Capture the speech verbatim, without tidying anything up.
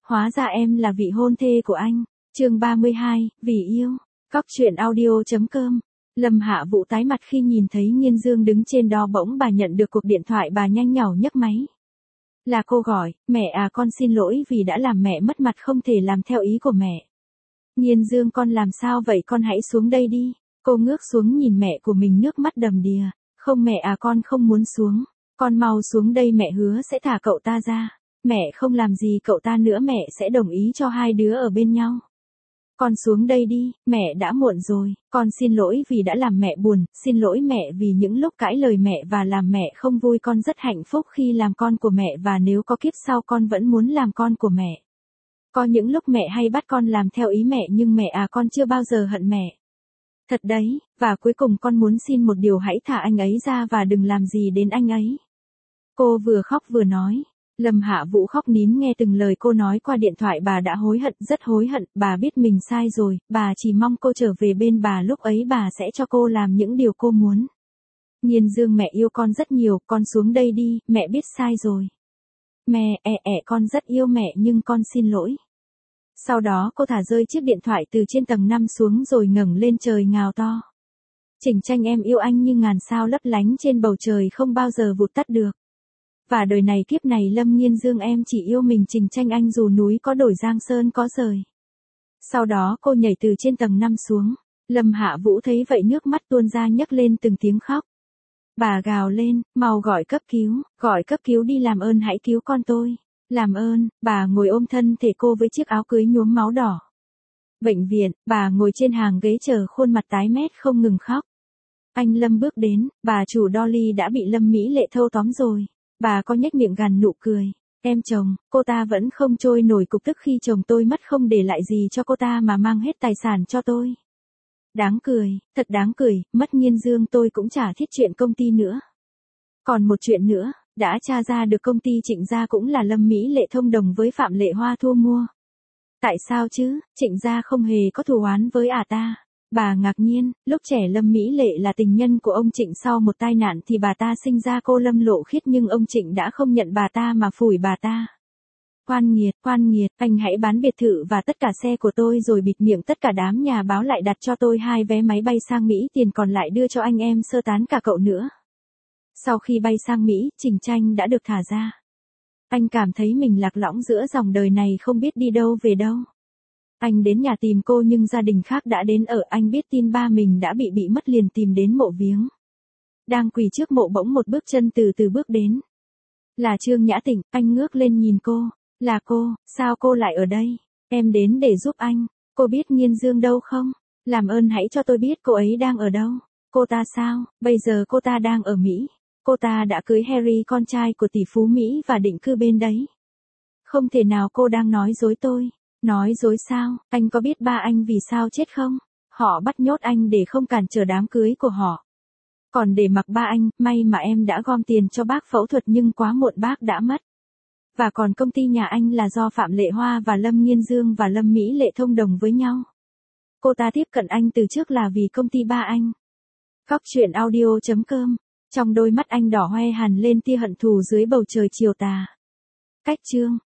Hóa ra em là vị hôn thê của anh. Chương ba mươi hai, vì yêu. Cóc truyện audio chấm com. Lâm Hạ Vũ tái mặt khi nhìn thấy Nghiên Dương đứng trên đó, bỗng bà nhận được cuộc điện thoại, bà nhanh nhảu nhấc máy. Là cô gọi, mẹ à, con xin lỗi vì đã làm mẹ mất mặt, không thể làm theo ý của mẹ. Nghiên Dương, con làm sao vậy, con hãy xuống đây đi. Cô ngước xuống nhìn mẹ của mình, nước mắt đầm đìa. Không mẹ à, con không muốn xuống. Con mau xuống đây, mẹ hứa sẽ thả cậu ta ra. Mẹ không làm gì cậu ta nữa, mẹ sẽ đồng ý cho hai đứa ở bên nhau. Con xuống đây đi, mẹ đã muộn rồi, con xin lỗi vì đã làm mẹ buồn, xin lỗi mẹ vì những lúc cãi lời mẹ và làm mẹ không vui, con rất hạnh phúc khi làm con của mẹ và nếu có kiếp sau con vẫn muốn làm con của mẹ. Có những lúc mẹ hay bắt con làm theo ý mẹ nhưng mẹ à, con chưa bao giờ hận mẹ. Thật đấy, và cuối cùng con muốn xin một điều, hãy thả anh ấy ra và đừng làm gì đến anh ấy. Cô vừa khóc vừa nói. Lâm Hạ Vũ khóc nín nghe từng lời cô nói qua điện thoại, bà đã hối hận, rất hối hận, bà biết mình sai rồi, bà chỉ mong cô trở về bên bà, lúc ấy bà sẽ cho cô làm những điều cô muốn. Nghiên Dương, mẹ yêu con rất nhiều, con xuống đây đi, mẹ biết sai rồi. Mẹ, ẹ ẹ, con rất yêu mẹ nhưng con xin lỗi. Sau đó cô thả rơi chiếc điện thoại từ trên tầng năm xuống rồi ngẩng lên trời ngào to. Chỉnh Tranh, em yêu anh như ngàn sao lấp lánh trên bầu trời, không bao giờ vụt tắt được. Và đời này kiếp này Lâm Nghiên Dương, em chỉ yêu mình Trình Tranh anh, dù núi có đổi giang sơn có rời. Sau đó cô nhảy từ trên tầng năm xuống. Lâm Hạ Vũ thấy vậy nước mắt tuôn ra, nhấc lên từng tiếng khóc. Bà gào lên, mau gọi cấp cứu, gọi cấp cứu đi, làm ơn hãy cứu con tôi. Làm ơn, bà ngồi ôm thân thể cô với chiếc áo cưới nhuốm máu đỏ. Bệnh viện, bà ngồi trên hàng ghế chờ, khuôn mặt tái mét không ngừng khóc. Anh Lâm bước đến, bà chủ Dolly đã bị Lâm Mỹ Lệ thâu tóm rồi. Bà có nhếch miệng gằn nụ cười. Em chồng, cô ta vẫn không trôi nổi cục tức khi chồng tôi mất, không để lại gì cho cô ta mà mang hết tài sản cho tôi. Đáng cười, thật đáng cười, mất Nghiên Dương tôi cũng chả thiết chuyện công ty nữa. Còn một chuyện nữa, đã tra ra được công ty Trịnh gia cũng là Lâm Mỹ Lệ thông đồng với Phạm Lệ Hoa thu mua. Tại sao chứ, Trịnh gia không hề có thù oán với ả ta. Bà ngạc nhiên, lúc trẻ Lâm Mỹ Lệ là tình nhân của ông Trịnh, sau một tai nạn thì bà ta sinh ra cô Lâm Lộ Khiết nhưng ông Trịnh đã không nhận bà ta mà phủi bà ta. Oan nghiệt, oan nghiệt, anh hãy bán biệt thự và tất cả xe của tôi rồi bịt miệng tất cả đám nhà báo, lại đặt cho tôi hai vé máy bay sang Mỹ, tiền còn lại đưa cho anh em sơ tán cả cậu nữa. Sau khi bay sang Mỹ, Trình Tranh đã được thả ra. Anh cảm thấy mình lạc lõng giữa dòng đời này, không biết đi đâu về đâu. Anh đến nhà tìm cô nhưng gia đình khác đã đến ở, anh biết tin ba mình đã bị bị mất liền tìm đến mộ viếng. Đang quỳ trước mộ, bỗng một bước chân từ từ bước đến. Là Trương Nhã Tịnh, anh ngước lên nhìn cô. Là cô, sao cô lại ở đây? Em đến để giúp anh. Cô biết Nghiên Dương đâu không? Làm ơn hãy cho tôi biết cô ấy đang ở đâu. Cô ta sao? Bây giờ cô ta đang ở Mỹ. Cô ta đã cưới Harry, con trai của tỷ phú Mỹ, và định cư bên đấy. Không thể nào, cô đang nói dối tôi. Nói dối sao? Anh có biết ba anh vì sao chết không? Họ bắt nhốt anh để không cản trở đám cưới của họ. Còn để mặc ba anh, may mà em đã gom tiền cho bác phẫu thuật nhưng quá muộn, bác đã mất. Và còn công ty nhà anh là do Phạm Lệ Hoa và Lâm Nghiên Dương và Lâm Mỹ Lệ thông đồng với nhau. Cô ta tiếp cận anh từ trước là vì công ty ba anh. Cóc truyện audio chấm com. Trong đôi mắt anh đỏ hoe hằn lên tia hận thù dưới bầu trời chiều tà. Cách chương